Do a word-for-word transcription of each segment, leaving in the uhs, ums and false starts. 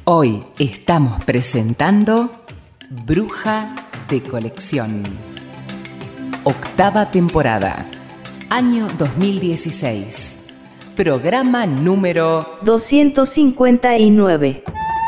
Hoy estamos presentando Bruja de Colección. Octava temporada, año dos mil dieciséis. Programa número doscientos cincuenta y nueve.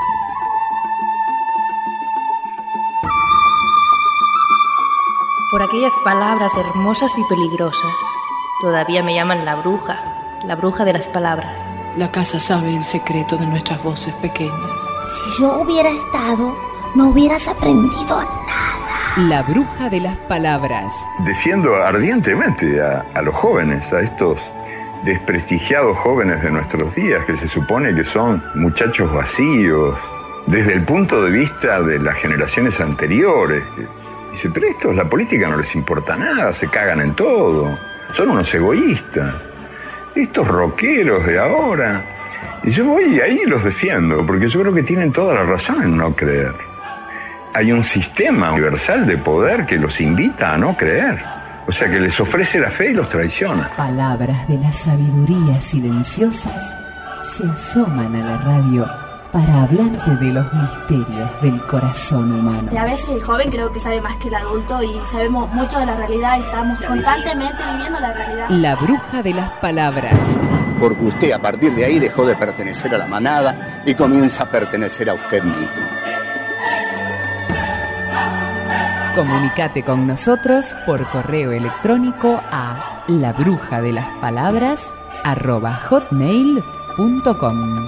Por aquellas palabras hermosas y peligrosas, todavía me llaman la bruja, la bruja de las palabras. La casa sabe el secreto de nuestras voces pequeñas. Si yo hubiera estado, no hubieras aprendido nada. La bruja de las palabras. Defiendo ardientemente a, a los jóvenes, a estos desprestigiados jóvenes de nuestros días, que se supone que son muchachos vacíos, desde el punto de vista de las generaciones anteriores. Dice, pero estos, la política no les importa nada, se cagan en todo, son unos egoístas. Estos rockeros de ahora. Y yo voy ahí y los defiendo, porque yo creo que tienen toda la razón en no creer. Hay un sistema universal de poder que los invita a no creer. O sea, que les ofrece la fe y los traiciona. Palabras de la sabiduría silenciosas se asoman a la radio para hablarte de los misterios del corazón humano. Y a veces el joven creo que sabe más que el adulto y sabemos mucho de la realidad y estamos constantemente viviendo la realidad. La bruja de las palabras. Porque usted a partir de ahí dejó de pertenecer a la manada y comienza a pertenecer a usted mismo. Comunicate con nosotros por correo electrónico a labrujadelaspalabras arroba hotmail punto com.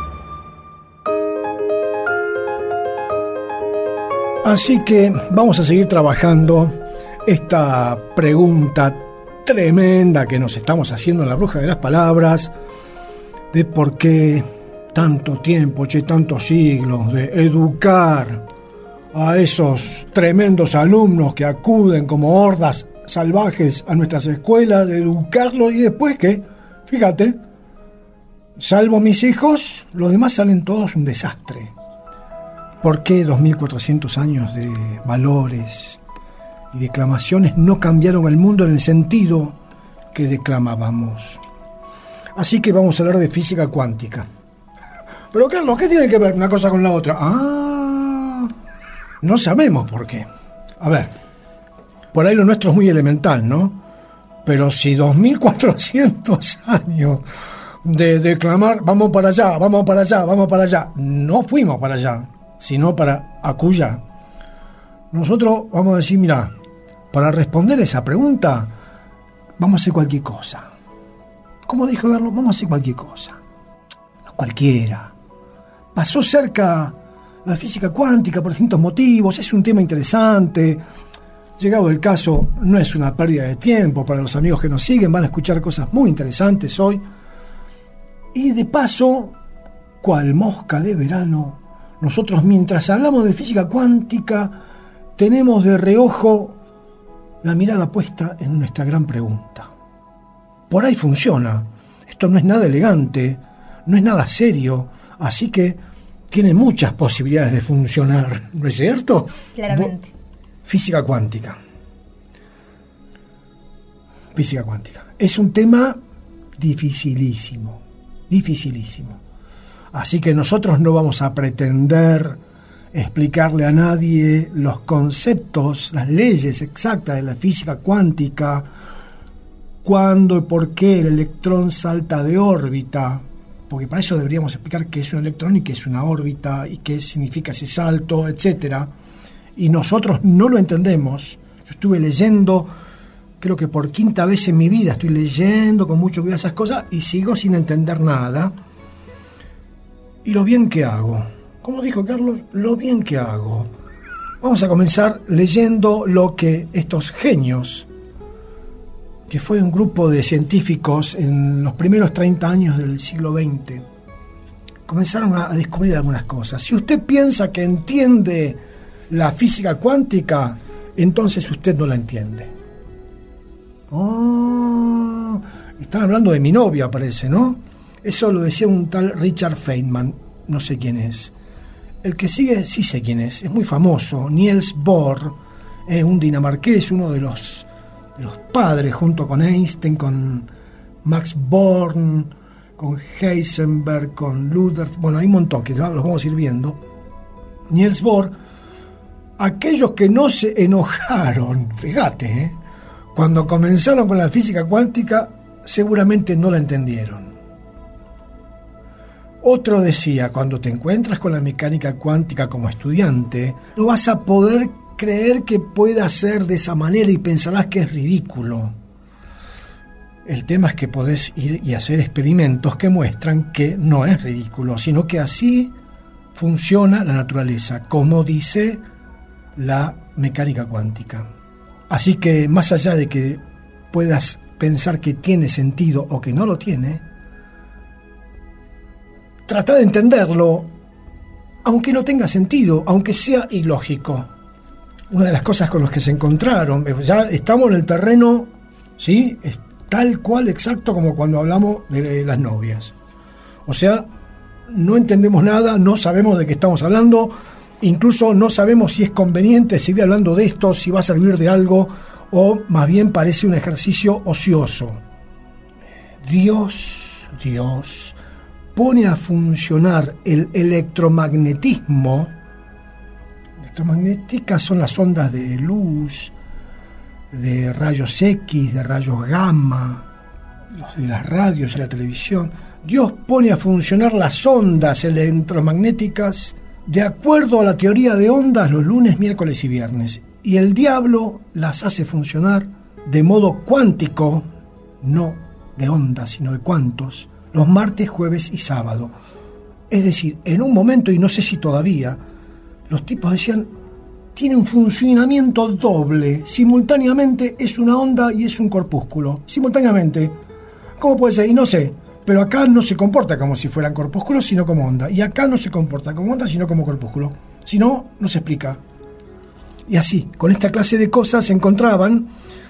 Así que vamos a seguir trabajando esta pregunta tremenda que nos estamos haciendo en La Bruja de las Palabras, de por qué tanto tiempo, che, tantos siglos, de educar a esos tremendos alumnos que acuden como hordas salvajes a nuestras escuelas, de educarlos y después que, fíjate, salvo mis hijos, los demás salen todos un desastre. ¿Por qué dos mil cuatrocientos años de valores y declamaciones no cambiaron el mundo en el sentido que declamábamos? Así que vamos a hablar de física cuántica. Pero Carlos, ¿qué tiene que ver una cosa con la otra? Ah, no sabemos por qué. A ver, por ahí lo nuestro es muy elemental, ¿no? Pero si dos mil cuatrocientos años de declamar, vamos para allá, vamos para allá, vamos para allá, no fuimos para allá, sino para acullá. Nosotros vamos a decir, mira, para responder esa pregunta, vamos a hacer cualquier cosa. Como dijo Carlos, vamos a hacer cualquier cosa. No cualquiera. Pasó cerca la física cuántica por distintos motivos, es un tema interesante. Llegado el caso, no es una pérdida de tiempo para los amigos que nos siguen, van a escuchar cosas muy interesantes hoy. Y de paso, cual mosca de verano, nosotros mientras hablamos de física cuántica, tenemos de reojo la mirada puesta en nuestra gran pregunta. Por ahí funciona. Esto no es nada elegante, no es nada serio, así que tiene muchas posibilidades de funcionar, ¿no es cierto? Claramente. Física cuántica. Física cuántica. Es un tema dificilísimo, dificilísimo. Así que nosotros no vamos a pretender explicarle a nadie los conceptos, las leyes exactas de la física cuántica, cuándo y por qué el electrón salta de órbita, porque para eso deberíamos explicar qué es un electrón y qué es una órbita y qué significa ese salto, etcétera. Y nosotros no lo entendemos. Yo estuve leyendo, creo que por quinta vez en mi vida, estoy leyendo con mucho cuidado esas cosas y sigo sin entender nada. Y lo bien que hago, como dijo Carlos, lo bien que hago. Vamos a comenzar leyendo lo que estos genios, que fue un grupo de científicos en los primeros treinta años del siglo veinte, comenzaron a descubrir algunas cosas. Si usted piensa que entiende la física cuántica, entonces usted no la entiende. Oh, están hablando de mi novia, parece, ¿no? Eso lo decía un tal Richard Feynman, no sé quién es. El que sigue, sí sé quién es, es muy famoso. Niels Bohr, es un dinamarqués, uno de los, de los padres, junto con Einstein, con Max Born, con Heisenberg, con Luther, bueno, hay un montón que ya los vamos a ir viendo. Niels Bohr, aquellos que no se enojaron, fíjate, ¿eh? cuando comenzaron con la física cuántica, seguramente no la entendieron. Otro decía, cuando te encuentras con la mecánica cuántica como estudiante, no vas a poder creer que pueda ser de esa manera y pensarás que es ridículo. El tema es que podés ir y hacer experimentos que muestran que no es ridículo, sino que así funciona la naturaleza, como dice la mecánica cuántica. Así que más allá de que puedas pensar que tiene sentido o que no lo tiene, trata de entenderlo, aunque no tenga sentido, aunque sea ilógico. Una de las cosas con las que se encontraron, ya estamos en el terreno, ¿sí?, es tal cual exacto como cuando hablamos de las novias. O sea, no entendemos nada, no sabemos de qué estamos hablando, incluso no sabemos si es conveniente seguir hablando de esto, si va a servir de algo, o más bien parece un ejercicio ocioso. Dios, Dios, pone a funcionar el electromagnetismo. Electromagnéticas son las ondas de luz, de rayos X, de rayos gamma, los de las radios y la televisión. Dios pone a funcionar las ondas electromagnéticas de acuerdo a la teoría de ondas los lunes, miércoles y viernes. Y el diablo las hace funcionar de modo cuántico, no de ondas, sino de cuantos, los martes, jueves y sábado. Es decir, en un momento, y no sé si todavía, los tipos decían, tiene un funcionamiento doble, simultáneamente es una onda y es un corpúsculo, simultáneamente. ¿Cómo puede ser? Y no sé, pero acá no se comporta como si fueran corpúsculos, sino como onda, y acá no se comporta como onda, sino como corpúsculo. Si no, no se explica. Y así, con esta clase de cosas se encontraban.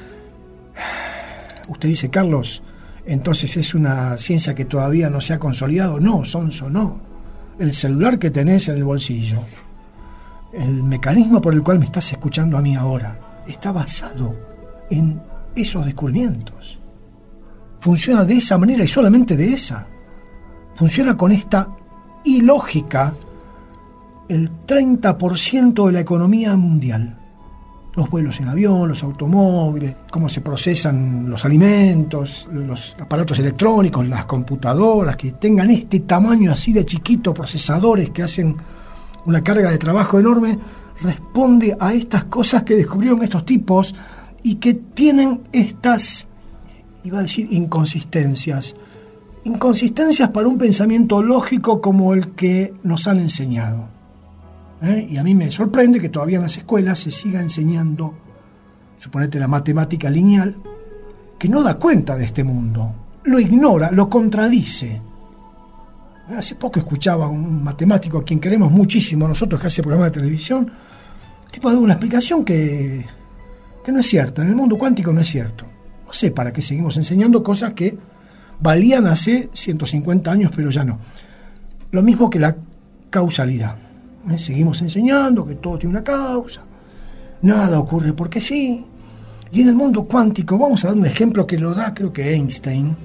Usted dice, Carlos, entonces es una ciencia que todavía no se ha consolidado. No, Sonso, no. El celular que tenés en el bolsillo, el mecanismo por el cual me estás escuchando a mí ahora, está basado en esos descubrimientos. Funciona de esa manera y solamente de esa. Funciona con esta ilógica el treinta por ciento de la economía mundial. Los vuelos en avión, los automóviles, cómo se procesan los alimentos, los aparatos electrónicos, las computadoras, que tengan este tamaño así de chiquito, procesadores que hacen una carga de trabajo enorme, responde a estas cosas que descubrieron estos tipos y que tienen estas, iba a decir, inconsistencias. Inconsistencias para un pensamiento lógico como el que nos han enseñado. ¿Eh? Y a mí me sorprende que todavía en las escuelas se siga enseñando, suponete la matemática lineal, que no da cuenta de este mundo, lo ignora, lo contradice. Hace poco escuchaba a un matemático a quien queremos muchísimo nosotros, que hace programas de televisión, tipo de una explicación que, que no es cierta, en el mundo cuántico no es cierto. No sé para qué seguimos enseñando cosas que valían hace ciento cincuenta años, pero ya no. Lo mismo que la causalidad. ¿Eh? Seguimos enseñando que todo tiene una causa, nada ocurre porque sí. Y en el mundo cuántico, vamos a dar un ejemplo que lo da, creo que Einstein.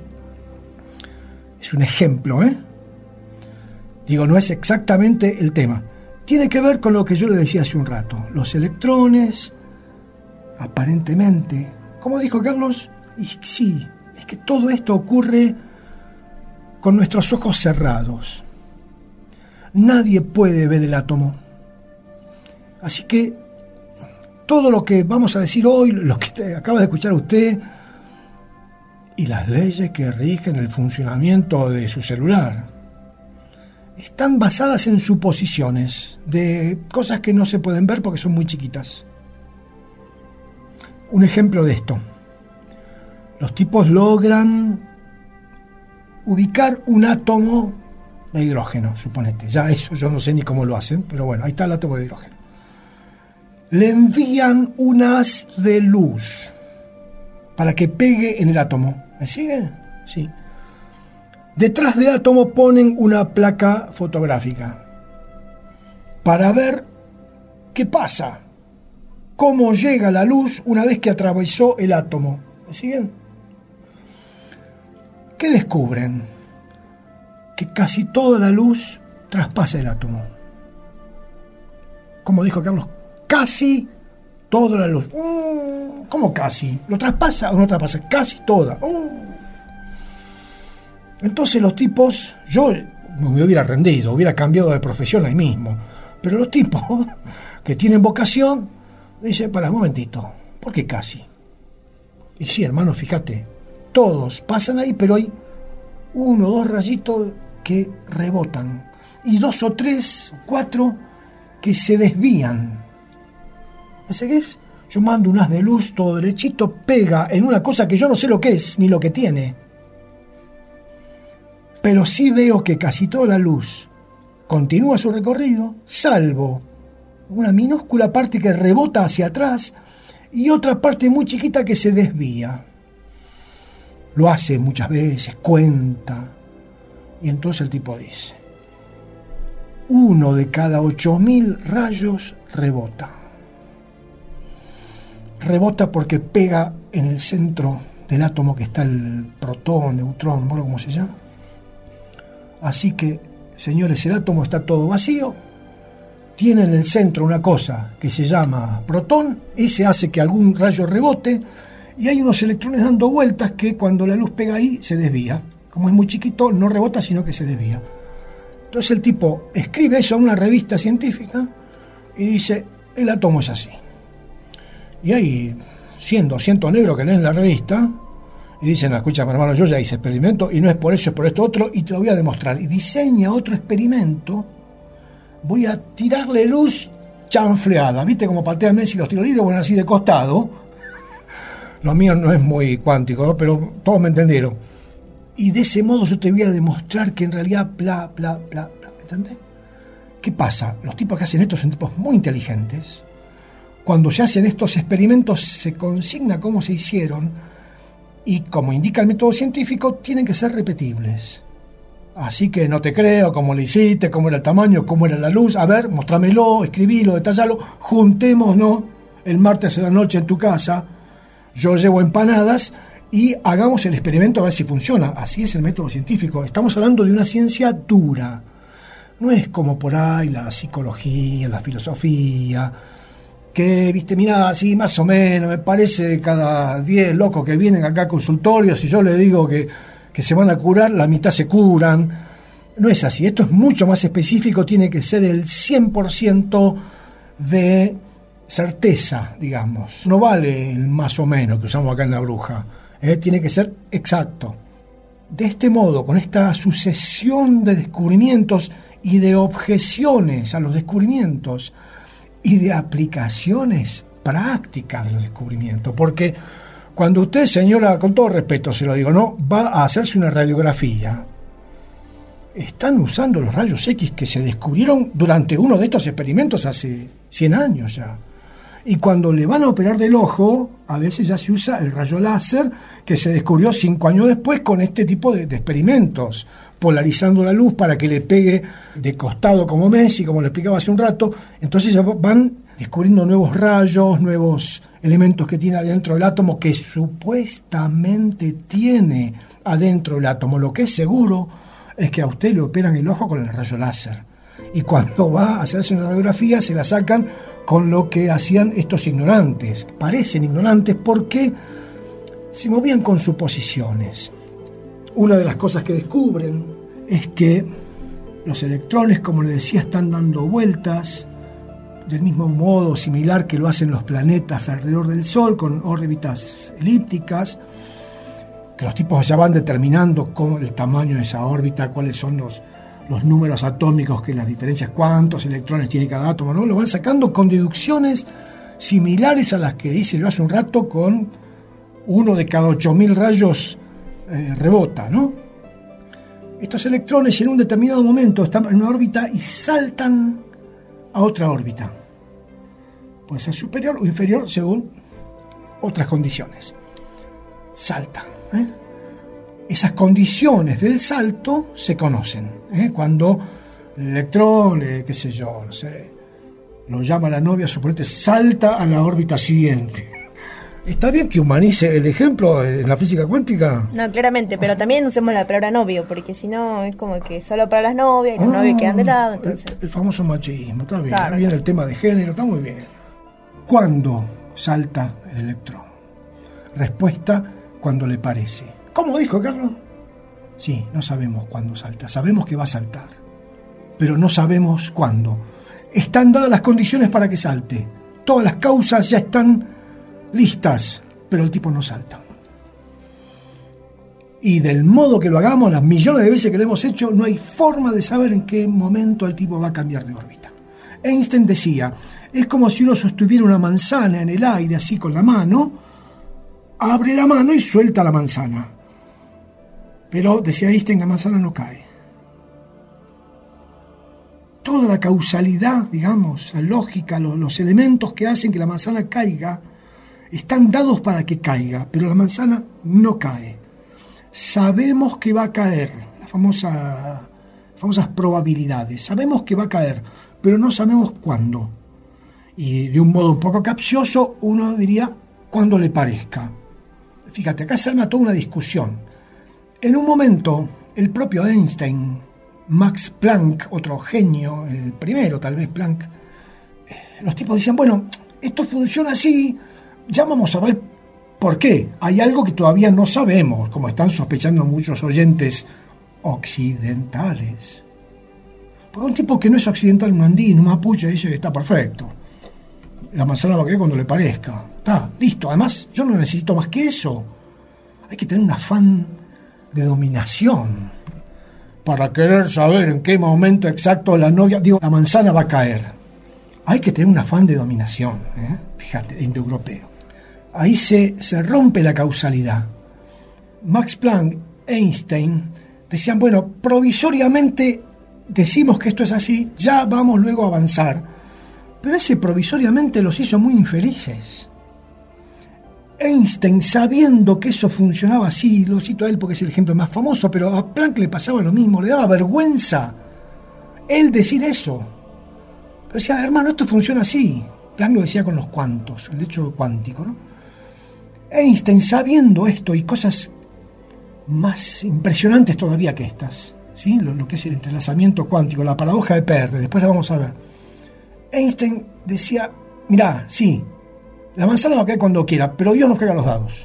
Es un ejemplo, ¿eh? Digo, no es exactamente el tema. Tiene que ver con lo que yo le decía hace un rato. Los electrones, aparentemente, ¿cómo dijo Carlos? Y sí, es que todo esto ocurre con nuestros ojos cerrados. Nadie puede ver el átomo. Así que todo lo que vamos a decir hoy, lo que te acaba de escuchar usted, y las leyes que rigen el funcionamiento de su celular, están basadas en suposiciones de cosas que no se pueden ver porque son muy chiquitas. Un ejemplo de esto. Los tipos logran ubicar un átomo de hidrógeno, suponete. Ya eso yo no sé ni cómo lo hacen, pero bueno, ahí está el átomo de hidrógeno. Le envían un haz de luz para que pegue en el átomo. ¿Me sigue? Sí. Detrás del átomo ponen una placa fotográfica para ver qué pasa, cómo llega la luz una vez que atravesó el átomo. ¿Me siguen? ¿Qué descubren? que casi toda la luz traspasa el átomo. Como dijo Carlos, casi toda la luz. Mm, ¿Cómo casi? ¿Lo traspasa o no traspasa? Casi toda. Mm. Entonces los tipos, yo me hubiera rendido, hubiera cambiado de profesión ahí mismo, pero los tipos que tienen vocación dicen, para un momentito, ¿por qué casi? Y sí, hermano, fíjate, todos pasan ahí, pero hay uno o dos rayitos que rebotan y dos o tres, cuatro que se desvían. ¿Ese qué es? Yo mando un haz de luz todo derechito, pega en una cosa que yo no sé lo que es ni lo que tiene, pero sí veo que casi toda la luz continúa su recorrido, salvo una minúscula parte que rebota hacia atrás y otra parte muy chiquita que se desvía. Lo hace muchas veces, cuenta, y entonces el tipo dice, uno de cada ocho mil rayos rebota. Rebota porque pega en el centro del átomo que está el protón, neutrón, ¿no? ¿Cómo se llama? Así que, señores, el átomo está todo vacío, tiene en el centro una cosa que se llama protón, ese hace que algún rayo rebote, y hay unos electrones dando vueltas que cuando la luz pega ahí se desvía. Como es muy chiquito, no rebota, sino que se desvía. Entonces el tipo escribe eso a una revista científica y dice, el átomo es así. Y hay cien, doscientos negros que leen la revista y dicen, escúchame hermano, yo ya hice experimento y no es por eso, es por esto otro, y te lo voy a demostrar. Y diseña otro experimento, voy a tirarle luz chanfleada. ¿Viste cómo patea Messi los tiros libres? Bueno, así de costado. Lo mío no es muy cuántico, ¿no? Pero todos me entendieron. Y de ese modo yo te voy a demostrar que en realidad bla, bla, bla, bla. ¿Entendés? ¿Qué pasa? Los tipos que hacen esto son tipos muy inteligentes. Cuando se hacen estos experimentos se consigna cómo se hicieron y como indica el método científico tienen que ser repetibles. Así que no te creo, cómo lo hiciste, cómo era el tamaño, cómo era la luz. A ver, mostrámelo, escribilo, detallalo. Juntémonos el martes a la noche en tu casa. Yo llevo empanadas y hagamos el experimento a ver si funciona. Así es el método científico. Estamos hablando de una ciencia dura. No es como por ahí la psicología, la filosofía, que, viste, mirá, así más o menos, me parece cada diez locos que vienen acá a consultorios y yo les digo que, que se van a curar, la mitad se curan. No es así. Esto es mucho más específico, tiene que ser el cien por ciento de certeza, digamos. No vale el más o menos que usamos acá en La Bruja. ¿eh? Tiene que ser exacto. De este modo, con esta sucesión de descubrimientos y de objeciones a los descubrimientos y de aplicaciones prácticas de los descubrimientos, porque cuando usted, señora, con todo respeto se lo digo, no va a hacerse una radiografía, están usando los rayos X que se descubrieron durante uno de estos experimentos hace cien años ya. Y cuando le van a operar del ojo, a veces ya se usa el rayo láser que se descubrió cinco años después con este tipo de, de experimentos, polarizando la luz para que le pegue de costado como Messi, como le explicaba hace un rato. Entonces ya van descubriendo nuevos rayos, nuevos elementos que tiene adentro del átomo, que supuestamente tiene adentro el átomo. Lo que es seguro es que a usted le operan el ojo con el rayo láser. Y cuando va a hacerse una radiografía se la sacan con lo que hacían estos ignorantes. Parecen ignorantes porque se movían con suposiciones. Una de las cosas que descubren es que los electrones, como les decía, están dando vueltas del mismo modo similar que lo hacen los planetas alrededor del Sol, con órbitas elípticas, que los tipos ya van determinando cómo el tamaño de esa órbita, cuáles son los, los números atómicos, que las diferencias, cuántos electrones tiene cada átomo, ¿no? Lo van sacando con deducciones similares a las que hice yo hace un rato con uno de cada ocho mil rayos eh, rebota, ¿no? Estos electrones en un determinado momento están en una órbita y saltan a otra órbita. Puede ser superior o inferior según otras condiciones. Saltan. ¿eh? Esas condiciones del salto se conocen. ¿eh? Cuando el electrón, eh, qué sé yo, no sé, lo llama la novia, suponete, salta a la órbita siguiente. ¿Está bien que humanice el ejemplo en la física cuántica? No, claramente, pero también usemos la palabra novio, porque si no es como que solo para las novias y los ah, novios quedan de lado. Entonces. El, el famoso machismo, está bien. Claro, bien, el tema de género, está muy bien. ¿Cuándo salta el electrón? Respuesta, cuando le parece. ¿Cómo dijo, Carlos? Sí, no sabemos cuándo salta. Sabemos que va a saltar, pero no sabemos cuándo. Están dadas las condiciones para que salte. Todas las causas ya están listas, pero el tipo no salta. Y del modo que lo hagamos, las millones de veces que lo hemos hecho, no hay forma de saber en qué momento el tipo va a cambiar de órbita. Einstein decía, es como si uno sostuviera una manzana en el aire, así con la mano, abre la mano y suelta la manzana. Pero, decía Einstein, la manzana no cae. Toda la causalidad, digamos, la lógica, los, los elementos que hacen que la manzana caiga, están dados para que caiga, pero la manzana no cae. Sabemos que va a caer, las famosa, famosas probabilidades. Sabemos que va a caer, pero no sabemos cuándo. Y de un modo un poco capcioso, uno diría, cuando le parezca. Fíjate, acá se arma toda una discusión. En un momento, el propio Einstein, Max Planck, otro genio, el primero tal vez Planck, los tipos decían, bueno, esto funciona así, ya vamos a ver por qué. Hay algo que todavía no sabemos, como están sospechando muchos oyentes occidentales. Porque un tipo que no es occidental, un andino, un mapuche, dice que está perfecto. La manzana va a caer cuando le parezca. Está, listo. Además, yo no necesito más que eso. Hay que tener un afán de dominación para querer saber en qué momento exacto la novia, digo, la manzana va a caer. Hay que tener un afán de dominación, ¿eh? Fíjate, indoeuropeo. Ahí se, se rompe la causalidad. Max Planck, Einstein, decían, bueno, provisoriamente decimos que esto es así, ya vamos luego a avanzar. Pero ese provisoriamente los hizo muy infelices. Einstein, sabiendo que eso funcionaba así, lo cito a él porque es el ejemplo más famoso, pero a Planck le pasaba lo mismo, le daba vergüenza él decir eso. Pero decía, hermano, esto funciona así. Planck lo decía con los cuantos, el hecho cuántico, ¿no? Einstein, sabiendo esto y cosas más impresionantes todavía que estas, ¿sí? Lo, lo que es el entrelazamiento cuántico, la paradoja de Perde, después la vamos a ver. Einstein decía, mirá, sí, la manzana va a caer cuando quiera, pero Dios nos juega los dados.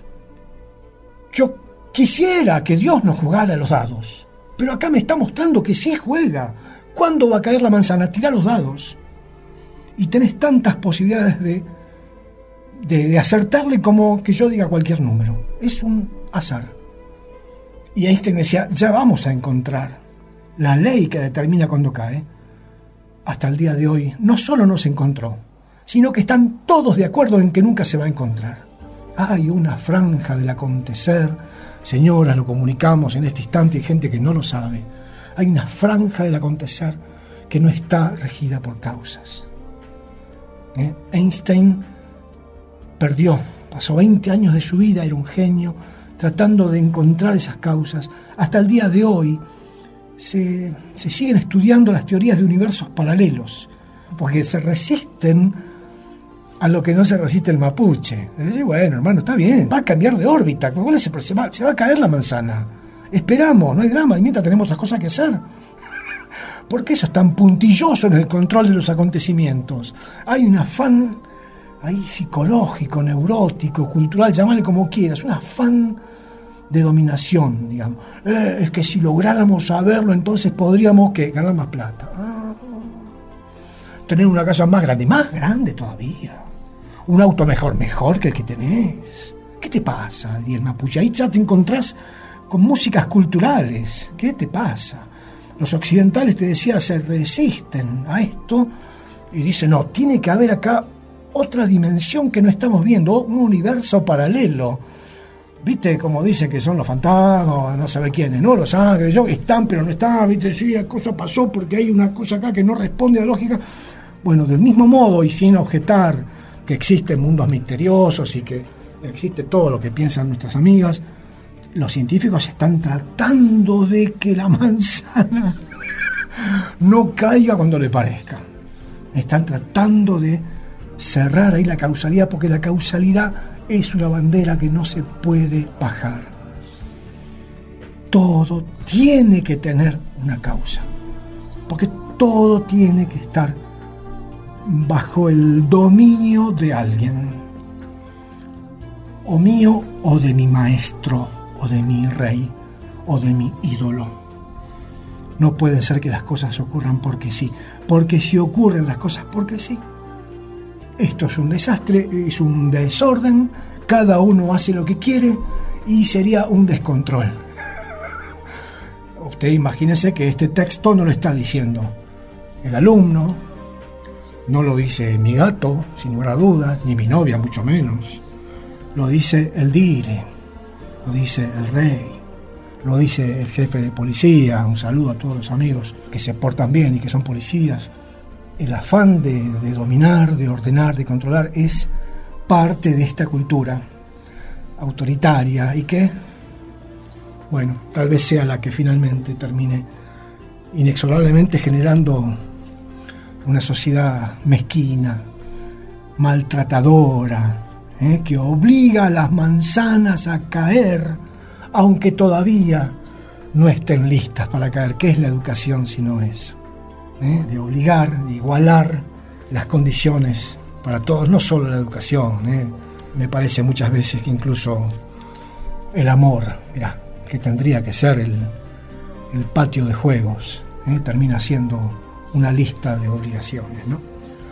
Yo quisiera que Dios nos jugara los dados, pero acá me está mostrando que sí juega. ¿Cuándo va a caer la manzana? Tirá los dados. Y tenés tantas posibilidades de, de, de acertarle como que yo diga cualquier número. Es un azar. Y Einstein decía, ya vamos a encontrar la ley que determina cuándo cae. Hasta el día de hoy no solo no se encontró, sino que están todos de acuerdo en que nunca se va a encontrar. Hay una franja del acontecer, señoras, lo comunicamos en este instante, hay gente que no lo sabe. Hay una franja del acontecer que no está regida por causas. ¿Eh? Einstein perdió, pasó veinte años de su vida, era un genio, tratando de encontrar esas causas. Hasta el día de hoy se, se siguen estudiando las teorías de universos paralelos, porque se resisten a lo que no se resiste el mapuche. Dice, bueno, hermano, está bien, va a cambiar de órbita, se, se, va, se va a caer la manzana. Esperamos, no hay drama, y mientras tenemos otras cosas que hacer. ¿Por qué eso es tan puntilloso en el control de los acontecimientos? Hay un afán ahí psicológico, neurótico, cultural, llámale como quieras, un afán de dominación, digamos. Eh, es que si lográramos saberlo, entonces podríamos ¿qué? Ganar más plata. Ah, tener una casa más grande, más grande todavía. Un auto mejor, mejor que el que tenés. ¿Qué te pasa, Diez Mapuche? Ahí ya te encontrás con músicas culturales. ¿Qué te pasa? Los occidentales, te decía, se resisten a esto y dicen, no, tiene que haber acá otra dimensión que no estamos viendo, un universo paralelo. ¿Viste? Como dicen que son los fantasmas, no sabe quiénes, ¿no? Los ángeles, yo, están, pero no están, ¿viste? Sí, la cosa pasó porque hay una cosa acá que no responde a la lógica. Bueno, del mismo modo y sin objetar que existen mundos misteriosos y que existe todo lo que piensan nuestras amigas, los científicos están tratando de que la manzana no caiga cuando le parezca. Están tratando de cerrar ahí la causalidad, porque la causalidad es una bandera que no se puede bajar. Todo tiene que tener una causa, porque todo tiene que estar bajo el dominio de alguien, o mío o de mi maestro, o de mi rey, o de mi ídolo. No puede ser que las cosas ocurran porque sí, porque si ocurren las cosas porque sí, esto es un desastre, es un desorden, cada uno hace lo que quiere y sería un descontrol. Usted imagínese que este texto no lo está diciendo el alumno, no lo dice mi gato, sin lugar a dudas, ni mi novia, mucho menos. Lo dice el dire, lo dice el rey, lo dice el jefe de policía. Un saludo a todos los amigos que se portan bien y que son policías. El afán de, de dominar, de ordenar, de controlar es parte de esta cultura autoritaria y que, bueno, tal vez sea la que finalmente termine inexorablemente generando una sociedad mezquina, maltratadora, ¿eh? que obliga a las manzanas a caer, aunque todavía no estén listas para caer. ¿Qué es la educación si no eso? ¿Eh? De obligar, de igualar las condiciones para todos, no solo la educación. ¿eh? Me parece muchas veces que incluso el amor, mirá, que tendría que ser el, el patio de juegos, ¿eh? termina siendo una lista de obligaciones, ¿no?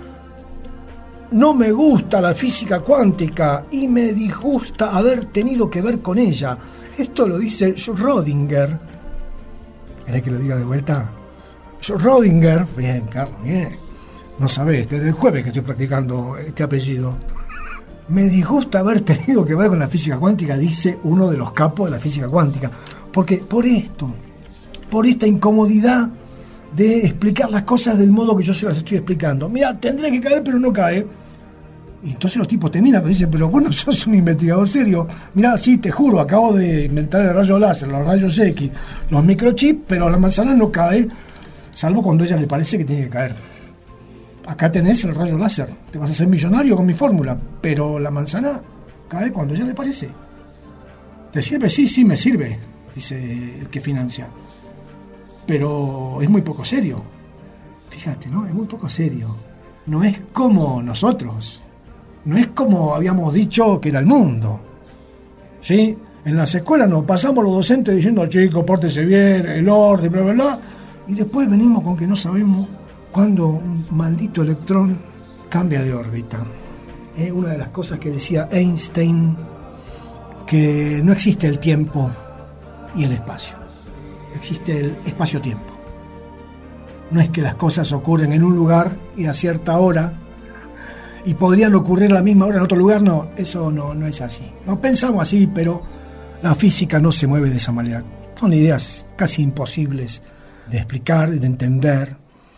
No me gusta la física cuántica y me disgusta haber tenido que ver con ella. Esto lo dice Schrödinger. ¿Querés que lo diga de vuelta? Schrödinger. Bien, Carlos, bien. No sabés, desde el jueves que estoy practicando este apellido. Me disgusta haber tenido que ver con la física cuántica, dice uno de los capos de la física cuántica. Porque por esto, por esta incomodidad de explicar las cosas del modo que yo se las estoy explicando. Mira, tendré que caer, pero no cae. Y entonces los tipos te miran y dicen, pero vos no sos un investigador serio. Mira, sí, te juro, acabo de inventar el rayo láser, los rayos X, los microchips, pero la manzana no cae, salvo cuando a ella le parece que tiene que caer. Acá tenés el rayo láser, te vas a hacer millonario con mi fórmula, pero la manzana cae cuando a ella le parece. ¿Te sirve? Sí, sí, me sirve, dice el que financia. Pero es muy poco serio. Fíjate, ¿no? Es muy poco serio. No es como nosotros. No es como habíamos dicho que era el mundo. ¿Sí? En las escuelas nos pasamos los docentes diciendo, chicos, pórtense bien, el orden, bla, bla, bla. Y después venimos con que no sabemos cuándo un maldito electrón cambia de órbita. Es una de las cosas que decía Einstein, que no existe el tiempo y el espacio. Existe el espacio-tiempo. No es que las cosas ocurren en un lugar y a cierta hora y podrían ocurrir a la misma hora en otro lugar. No, eso no, no es así. No pensamos así, pero la física no se mueve de esa manera. Son ideas casi imposibles de explicar, de entender.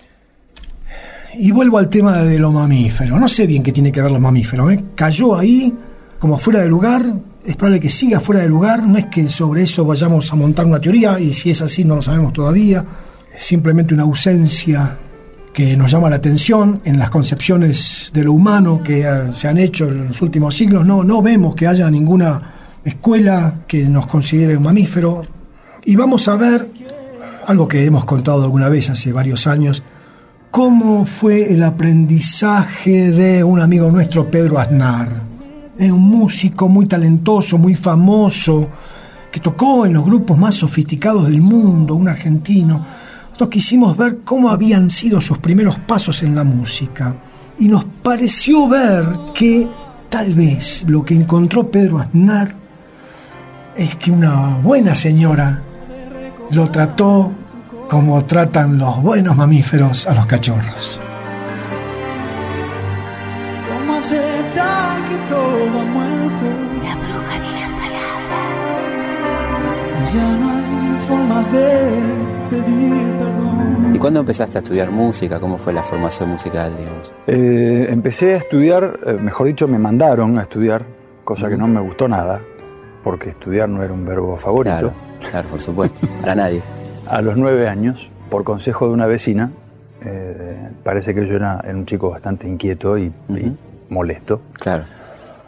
Y vuelvo al tema de los mamíferos. No sé bien qué tiene que ver los mamíferos. ¿eh? Cayó ahí como fuera de lugar. Es probable que siga fuera de lugar, no es que sobre eso vayamos a montar una teoría, y si es así no lo sabemos todavía. Es simplemente una ausencia que nos llama la atención en las concepciones de lo humano que se han hecho en los últimos siglos. No, no vemos que haya ninguna escuela que nos considere un mamífero. Y vamos a ver algo que hemos contado alguna vez hace varios años, cómo fue el aprendizaje de un amigo nuestro, Pedro Aznar. Es un músico muy talentoso, muy famoso, que tocó en los grupos más sofisticados del mundo, un argentino. Nosotros quisimos ver cómo habían sido sus primeros pasos en la música. Y nos pareció ver que tal vez lo que encontró Pedro Aznar es que una buena señora lo trató como tratan los buenos mamíferos a los cachorros. ¿Cómo aceptar que todo ha muerto? La bruja de las palabras. Ya no hay forma de pedir perdón. ¿Y cuándo empezaste a estudiar música? ¿Cómo fue la formación musical, digamos? Eh, empecé a estudiar, eh, mejor dicho, me mandaron a estudiar, cosa uh-huh. que no me gustó nada, porque estudiar no era un verbo favorito. Claro, claro, por supuesto, para nadie. A los nueve años, por consejo de una vecina, eh, parece que yo era, era un chico bastante inquieto y, uh-huh. y molesto. Claro.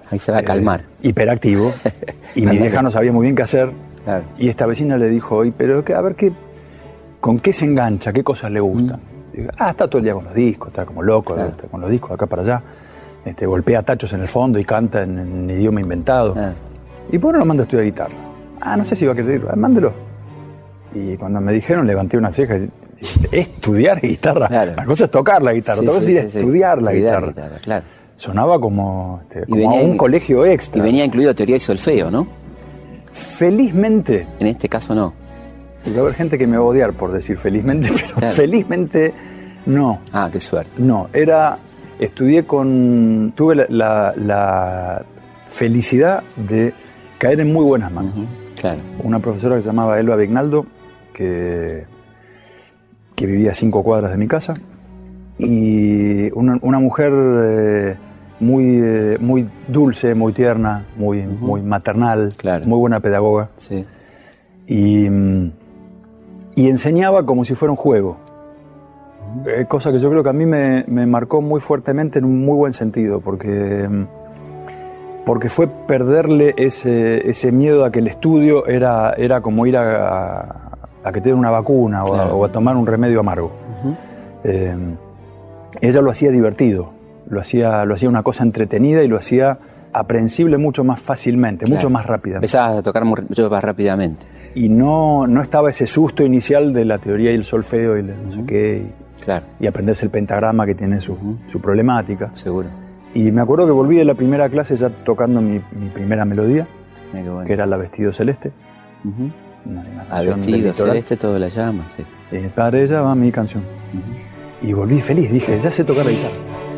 Ahí se va a calmar. Eh, hiperactivo. Y mi vieja no sabía muy bien qué hacer. Claro. Y esta vecina le dijo, "Oye, pero que, a ver, qué, ¿con qué se engancha? ¿Qué cosas le gustan?" Mm. Digo, ah, está todo el día con los discos, está como loco, claro. está con los discos de acá para allá. Este, golpea tachos en el fondo y canta en, en idioma inventado. Claro. ¿Y por qué no lo manda a estudiar guitarra? Ah, no sé si va a querer, ah, mándelo. Y cuando me dijeron, levanté una ceja y dije, estudiar guitarra. Claro. La cosa es tocar la guitarra, sí, otra cosa sí, es sí, estudiar sí. la estudiar guitarra. guitarra claro. Sonaba como, este, como venía, a un colegio extra. Y venía incluido teoría y solfeo, ¿no? Felizmente. En este caso no. Va a haber gente que me va a odiar por decir felizmente, pero claro. felizmente no. Ah, qué suerte. No, era, estudié con, tuve la, la, la felicidad de caer en muy buenas manos. Uh-huh, claro. Una profesora que se llamaba Elba Vignaldo, que, que vivía a cinco cuadras de mi casa, y una, una mujer eh, muy, eh, muy dulce, muy tierna, muy, uh-huh. muy maternal, claro. muy buena pedagoga. Sí. Y, y enseñaba como si fuera un juego, uh-huh. eh, cosa que yo creo que a mí me, me marcó muy fuertemente en un muy buen sentido, porque, porque fue perderle ese, ese miedo a que el estudio era, era como ir a, a, a que te den una vacuna o, claro. a, o a tomar un remedio amargo. Uh-huh. eh, ella lo hacía divertido, lo hacía, lo hacía una cosa entretenida y lo hacía aprehensible mucho más fácilmente, claro. mucho más rápidamente. Empezabas a tocar mucho más rápidamente. Y no, no estaba ese susto inicial de la teoría y el solfeo y el no sé uh-huh. qué, y, claro. y aprenderse el pentagrama que tiene su, uh-huh. su problemática. Seguro. Y me acuerdo que volví de la primera clase ya tocando mi, mi primera melodía, bueno. que era la Vestido Celeste. Uh-huh. Una, una a Vestido Celeste todo la llama, sí. Y para ella va mi canción. Uh-huh. Y volví feliz, dije, ya sé tocar la guitarra.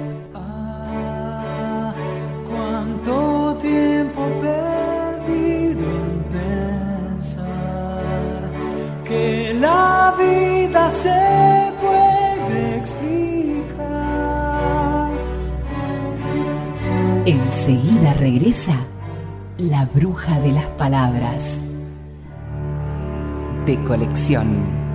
Que la vida se puede explicar. Enseguida regresa La Bruja de las Palabras. De Colección.